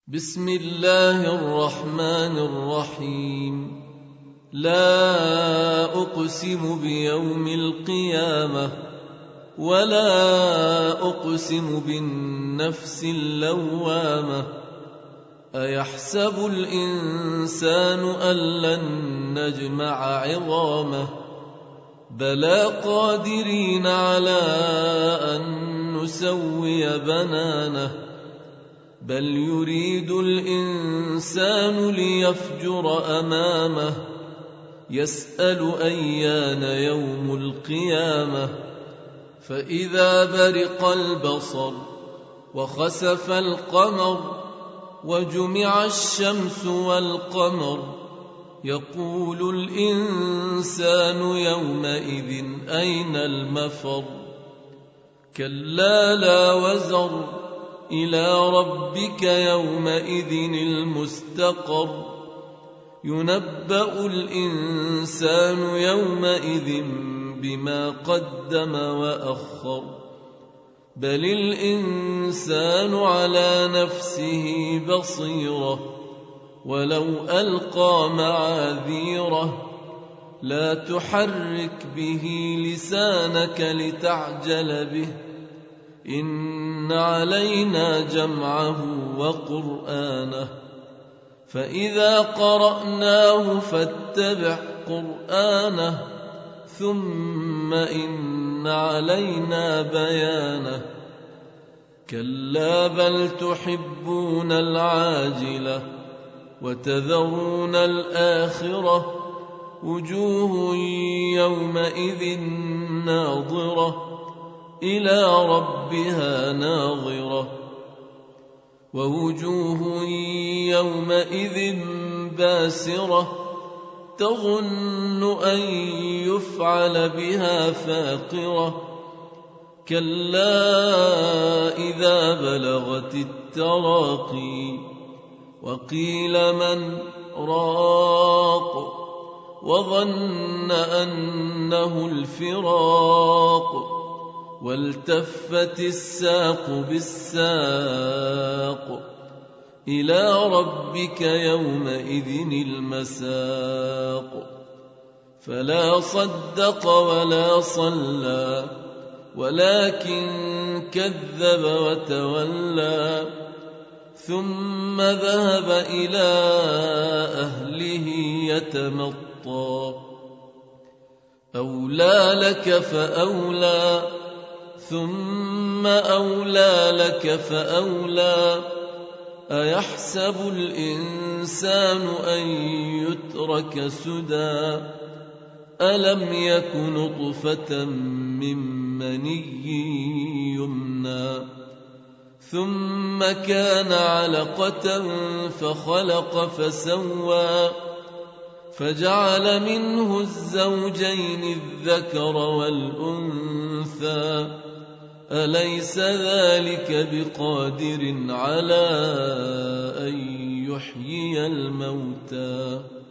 بسم الله الرحمن الرحيم. لا أقسم بيوم القيامة ولا أقسم بالنفس اللوامة. أيحسب الإنسان أن لن نجمع عظامه بلى قادرين على أن نسوي بنانه بل يريد الإنسان ليفجر أمامه يسأل أيان يوم القيامة. فإذا برق البصر وخسف القمر وجمع الشمس والقمر يقول الإنسان يومئذ أين المفر. كلا لا وزر إلى ربك يومئذ المستقر. ينبأ الإنسان يومئذ بما قدم وأخر بل الإنسان على نفسه بصيرة ولو ألقى معاذيره. لا تحرك به لسانك لتعجل به إن علينا جمعه وقرآنه فإذا قرأناه فاتبع قرآنه ثم إن علينا بيانه. كلا بل تحبون العاجلة وتذرون الآخرة وجوه يومئذ ناظرة إلى ربها ناظرة ووجوه يومئذ باسرة تظن أن يفعل بها فاقرة. كلا إذا بلغت التراقي وقيل من راق وظن أنه الفراق والتفت الساق بالساق إلى ربك يومئذ المساق. فلا صدق ولا صلى ولكن كذب وتولى ثم ذهب إلى أهله يتمطى. أولى لك فأولى ثم أولى لك فأولى. أيحسب الإنسان أن يترك سدى ألم يك نطفة من مني يمنى ثم كان علقة فخلق فسوى فجعل منه الزوجين الذكر والأنثى أليس ذلك بقادر على أن يحيي الموتى.